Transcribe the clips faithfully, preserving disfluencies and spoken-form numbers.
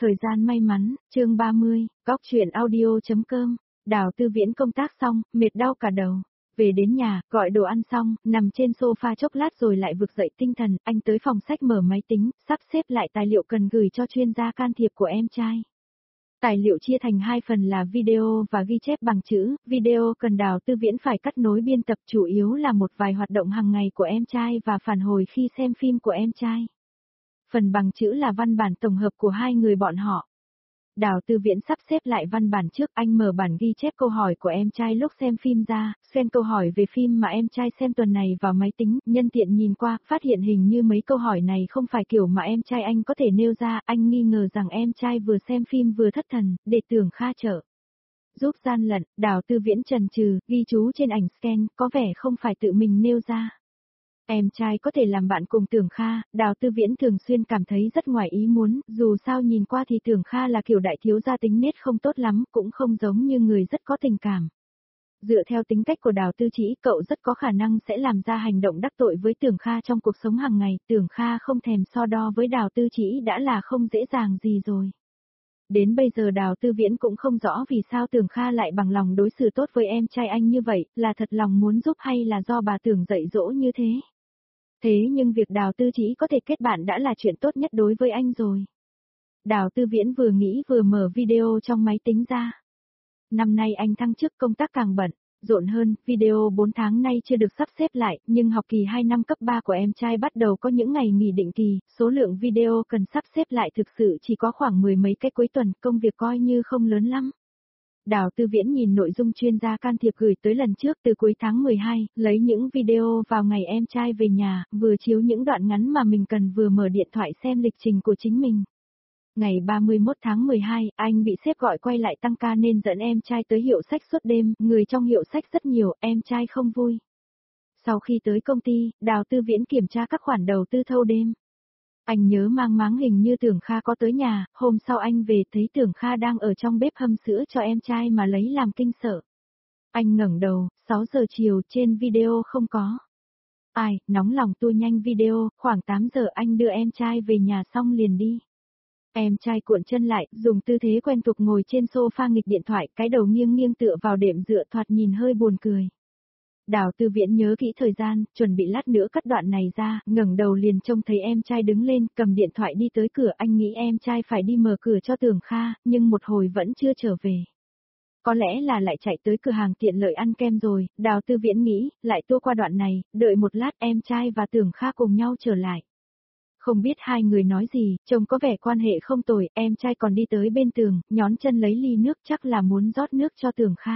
Thời gian may mắn, chương ba mươi, góc truyện audio.com, Đào Tư Viễn công tác xong, mệt đau cả đầu. Về đến nhà, gọi đồ ăn xong, nằm trên sofa chốc lát rồi lại vực dậy tinh thần, anh tới phòng sách mở máy tính, sắp xếp lại tài liệu cần gửi cho chuyên gia can thiệp của em trai. Tài liệu chia thành hai phần là video và ghi chép bằng chữ, video cần Đào Tư Viễn phải cắt nối biên tập chủ yếu là một vài hoạt động hàng ngày của em trai và phản hồi khi xem phim của em trai. Phần bằng chữ là văn bản tổng hợp của hai người bọn họ. Đào Tư Viễn sắp xếp lại văn bản trước, anh mở bản ghi chép câu hỏi của em trai lúc xem phim ra, xem câu hỏi về phim mà em trai xem tuần này vào máy tính, nhân tiện nhìn qua, phát hiện hình như mấy câu hỏi này không phải kiểu mà em trai anh có thể nêu ra, anh nghi ngờ rằng em trai vừa xem phim vừa thất thần, để Tưởng Kha trợ giúp gian lận. Đào Tư Viễn chần chừ, ghi chú trên ảnh scan, có vẻ không phải tự mình nêu ra. Em trai có thể làm bạn cùng Tưởng Kha, Đào Tư Viễn thường xuyên cảm thấy rất ngoài ý muốn, dù sao nhìn qua thì Tưởng Kha là kiểu đại thiếu gia tính nết không tốt lắm, cũng không giống như người rất có tình cảm. Dựa theo tính cách của Đào Tư Chỉ, cậu rất có khả năng sẽ làm ra hành động đắc tội với Tưởng Kha trong cuộc sống hàng ngày, Tưởng Kha không thèm so đo với Đào Tư Chỉ đã là không dễ dàng gì rồi. Đến bây giờ Đào Tư Viễn cũng không rõ vì sao Tưởng Kha lại bằng lòng đối xử tốt với em trai anh như vậy, là thật lòng muốn giúp hay là do bà Tưởng dạy dỗ như thế. Thế nhưng việc Đào Tư Chỉ có thể kết bạn đã là chuyện tốt nhất đối với anh rồi. Đào Tư Viễn vừa nghĩ vừa mở video trong máy tính ra. Năm nay anh thăng chức công tác càng bận, rộn hơn, video bốn tháng nay chưa được sắp xếp lại, nhưng học kỳ hai năm cấp ba của em trai bắt đầu có những ngày nghỉ định kỳ, số lượng video cần sắp xếp lại thực sự chỉ có khoảng mười mấy cái cuối tuần, công việc coi như không lớn lắm. Đào Tư Viễn nhìn nội dung chuyên gia can thiệp gửi tới lần trước từ cuối tháng mười hai, lấy những video vào ngày em trai về nhà, vừa chiếu những đoạn ngắn mà mình cần vừa mở điện thoại xem lịch trình của chính mình. Ngày ba mươi mốt tháng mười hai, anh bị sếp gọi quay lại tăng ca nên dẫn em trai tới hiệu sách suốt đêm, người trong hiệu sách rất nhiều, em trai không vui. Sau khi tới công ty, Đào Tư Viễn kiểm tra các khoản đầu tư thâu đêm. Anh nhớ mang máng hình như Tưởng Kha có tới nhà, hôm sau anh về thấy Tưởng Kha đang ở trong bếp hâm sữa cho em trai mà lấy làm kinh sợ. Anh ngẩng đầu, sáu giờ chiều trên video không có. Ai, nóng lòng tua nhanh video, khoảng tám giờ anh đưa em trai về nhà xong liền đi. Em trai cuộn chân lại, dùng tư thế quen thuộc ngồi trên sofa nghịch điện thoại, cái đầu nghiêng nghiêng tựa vào đệm dựa thoạt nhìn hơi buồn cười. Đào Tư Viễn nhớ kỹ thời gian, chuẩn bị lát nữa cắt đoạn này ra, ngẩng đầu liền trông thấy em trai đứng lên, cầm điện thoại đi tới cửa, anh nghĩ em trai phải đi mở cửa cho Tưởng Kha, nhưng một hồi vẫn chưa trở về. Có lẽ là lại chạy tới cửa hàng tiện lợi ăn kem rồi, Đào Tư Viễn nghĩ, lại tua qua đoạn này, đợi một lát em trai và Tưởng Kha cùng nhau trở lại. Không biết hai người nói gì, trông có vẻ quan hệ không tồi, em trai còn đi tới bên tường, nhón chân lấy ly nước chắc là muốn rót nước cho Tưởng Kha.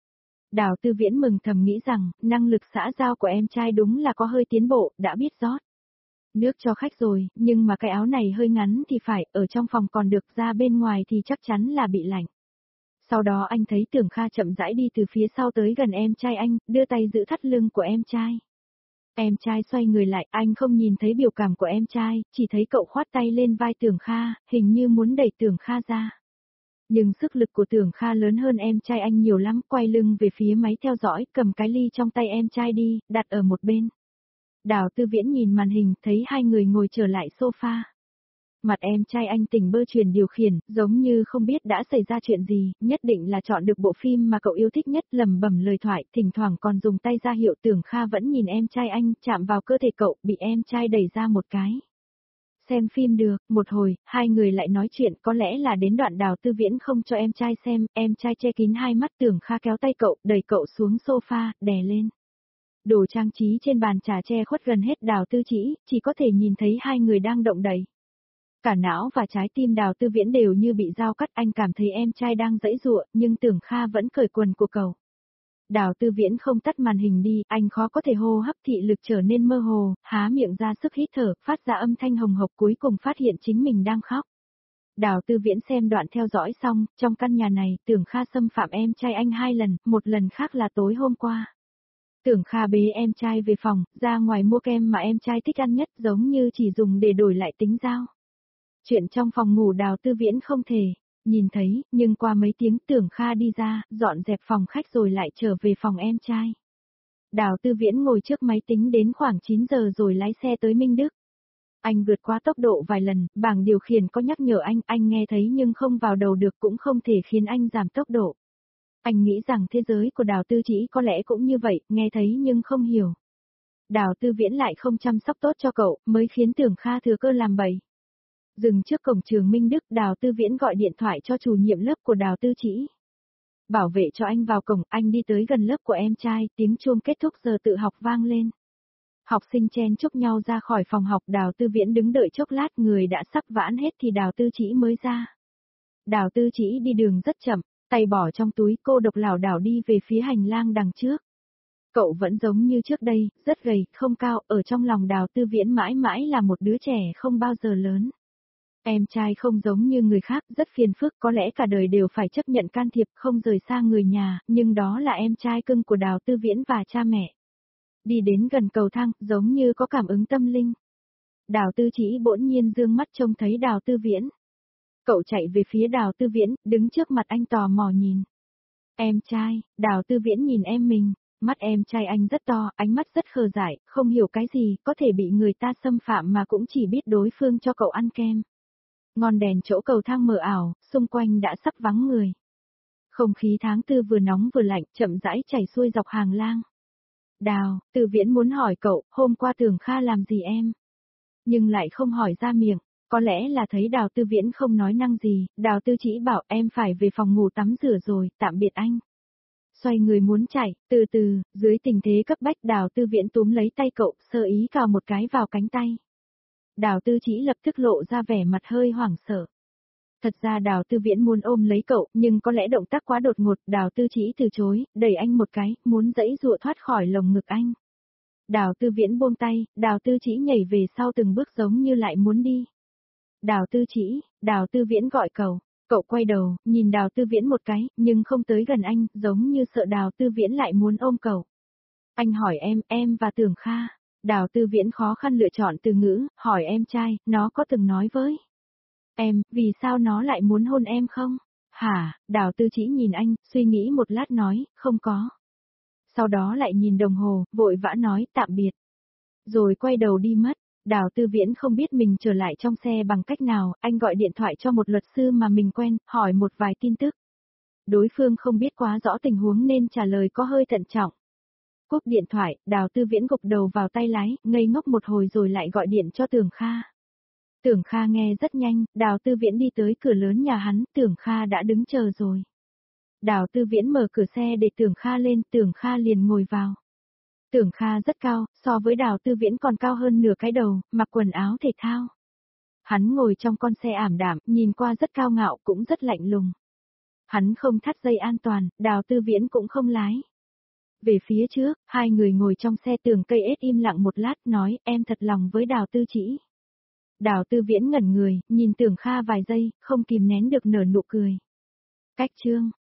Đào Tư Viễn mừng thầm nghĩ rằng, năng lực xã giao của em trai đúng là có hơi tiến bộ, đã biết rót nước cho khách rồi, nhưng mà cái áo này hơi ngắn thì phải, ở trong phòng còn được, ra bên ngoài thì chắc chắn là bị lạnh. Sau đó anh thấy Tưởng Kha chậm rãi đi từ phía sau tới gần em trai anh, đưa tay giữ thắt lưng của em trai. Em trai xoay người lại, anh không nhìn thấy biểu cảm của em trai, chỉ thấy cậu khoát tay lên vai Tưởng Kha, hình như muốn đẩy Tưởng Kha ra. Nhưng sức lực của Tưởng Kha lớn hơn em trai anh nhiều lắm, quay lưng về phía máy theo dõi, cầm cái ly trong tay em trai đi, đặt ở một bên. Đào Tư Viễn nhìn màn hình, thấy hai người ngồi trở lại sofa. Mặt em trai anh tỉnh bơ chuyển điều khiển, giống như không biết đã xảy ra chuyện gì, nhất định là chọn được bộ phim mà cậu yêu thích nhất, lẩm bẩm lời thoại, thỉnh thoảng còn dùng tay ra hiệu. Tưởng Kha vẫn nhìn em trai anh, chạm vào cơ thể cậu, bị em trai đẩy ra một cái. Xem phim được, một hồi, hai người lại nói chuyện, có lẽ là đến đoạn Đào Tư Viễn không cho em trai xem, em trai che kín hai mắt. Tưởng Kha kéo tay cậu, đẩy cậu xuống sofa, đè lên. Đồ trang trí trên bàn trà che khuất gần hết Đào Tư Chỉ, chỉ có thể nhìn thấy hai người đang động đẩy. Cả não và trái tim Đào Tư Viễn đều như bị dao cắt, anh cảm thấy em trai đang giãy giụa, nhưng Tưởng Kha vẫn cởi quần của cậu. Đào Tư Viễn không tắt màn hình đi, anh khó có thể hô hấp, thị lực trở nên mơ hồ, há miệng ra sức hít thở, phát ra âm thanh hồng hộc, cuối cùng phát hiện chính mình đang khóc. Đào Tư Viễn xem đoạn theo dõi xong, trong căn nhà này, Tưởng Kha xâm phạm em trai anh hai lần, một lần khác là tối hôm qua. Tưởng Kha bế em trai về phòng, ra ngoài mua kem mà em trai thích ăn nhất, giống như chỉ dùng để đổi lại tính giao. Chuyện trong phòng ngủ Đào Tư Viễn không thể nhìn thấy, nhưng qua mấy tiếng Tưởng Kha đi ra, dọn dẹp phòng khách rồi lại trở về phòng em trai. Đào Tư Viễn ngồi trước máy tính đến khoảng chín giờ rồi lái xe tới Minh Đức. Anh vượt quá tốc độ vài lần, bảng điều khiển có nhắc nhở anh, anh nghe thấy nhưng không vào đầu được cũng không thể khiến anh giảm tốc độ. Anh nghĩ rằng thế giới của Đào Tư Chỉ có lẽ cũng như vậy, nghe thấy nhưng không hiểu. Đào Tư Viễn lại không chăm sóc tốt cho cậu, mới khiến Tưởng Kha thừa cơ làm bậy. Dừng trước cổng trường Minh Đức, Đào Tư Viễn gọi điện thoại cho chủ nhiệm lớp của Đào Tư Chỉ. Bảo vệ cho anh vào cổng, anh đi tới gần lớp của em trai, tiếng chuông kết thúc giờ tự học vang lên. Học sinh chen chúc nhau ra khỏi phòng học, Đào Tư Viễn đứng đợi chốc lát, người đã sắp vãn hết thì Đào Tư Chỉ mới ra. Đào Tư Chỉ đi đường rất chậm, tay bỏ trong túi, cô độc lảo đảo đi về phía hành lang đằng trước. Cậu vẫn giống như trước đây, rất gầy, không cao, ở trong lòng Đào Tư Viễn mãi mãi là một đứa trẻ không bao giờ lớn. Em trai không giống như người khác, rất phiền phức, có lẽ cả đời đều phải chấp nhận can thiệp, không rời xa người nhà, nhưng đó là em trai cưng của Đào Tư Viễn và cha mẹ. Đi đến gần cầu thang, giống như có cảm ứng tâm linh. Đào Tư Chỉ bỗng nhiên dương mắt trông thấy Đào Tư Viễn. Cậu chạy về phía Đào Tư Viễn, đứng trước mặt anh tò mò nhìn. Em trai, Đào Tư Viễn nhìn em mình, mắt em trai anh rất to, ánh mắt rất khờ dại, không hiểu cái gì, có thể bị người ta xâm phạm mà cũng chỉ biết đối phương cho cậu ăn kem. Ngọn đèn chỗ cầu thang mờ ảo, xung quanh đã sắp vắng người. Không khí tháng tư vừa nóng vừa lạnh, chậm rãi chảy xuôi dọc hàng lang. Đào, Tư Viễn muốn hỏi cậu, hôm qua Tưởng Kha làm gì em? Nhưng lại không hỏi ra miệng, có lẽ là thấy Đào Tư Viễn không nói năng gì, Đào Tư Chỉ bảo em phải về phòng ngủ tắm rửa rồi, tạm biệt anh. Xoay người muốn chạy, từ từ, dưới tình thế cấp bách Đào Tư Viễn túm lấy tay cậu, sơ ý cào một cái vào cánh tay. Đào Tư Chỉ lập tức lộ ra vẻ mặt hơi hoảng sợ. Thật ra Đào Tư Viễn muốn ôm lấy cậu, nhưng có lẽ động tác quá đột ngột, Đào Tư Chỉ từ chối, đẩy anh một cái, muốn giãy giụa thoát khỏi lồng ngực anh. Đào Tư Viễn buông tay, Đào Tư Chỉ nhảy về sau từng bước giống như lại muốn đi. Đào Tư Chỉ, Đào Tư Viễn gọi cậu, cậu quay đầu, nhìn Đào Tư Viễn một cái, nhưng không tới gần anh, giống như sợ Đào Tư Viễn lại muốn ôm cậu. Anh hỏi em, em và Tưởng Kha. Đào Tư Viễn khó khăn lựa chọn từ ngữ, hỏi em trai, nó có từng nói với em, vì sao nó lại muốn hôn em không? Hả, Đào Tư Chỉ nhìn anh, suy nghĩ một lát nói, không có. Sau đó lại nhìn đồng hồ, vội vã nói tạm biệt. Rồi quay đầu đi mất. Đào Tư Viễn không biết mình trở lại trong xe bằng cách nào, anh gọi điện thoại cho một luật sư mà mình quen, hỏi một vài tin tức. Đối phương không biết quá rõ tình huống nên trả lời có hơi thận trọng. Cúp điện thoại, Đào Tư Viễn gục đầu vào tay lái, ngây ngốc một hồi rồi lại gọi điện cho Tưởng Kha. Tưởng Kha nghe rất nhanh, Đào Tư Viễn đi tới cửa lớn nhà hắn, Tưởng Kha đã đứng chờ rồi. Đào Tư Viễn mở cửa xe để Tưởng Kha lên, Tưởng Kha liền ngồi vào. Tưởng Kha rất cao, so với Đào Tư Viễn còn cao hơn nửa cái đầu, mặc quần áo thể thao. Hắn ngồi trong con xe ảm đạm, nhìn qua rất cao ngạo cũng rất lạnh lùng. Hắn không thắt dây an toàn, Đào Tư Viễn cũng không lái. Về phía trước, hai người ngồi trong xe, Tưởng Cây ết im lặng một lát nói, em thật lòng với Đào Tư Chỉ. Đào Tư Viễn ngẩn người, nhìn Tưởng Kha vài giây, không kìm nén được nở nụ cười. Cách chương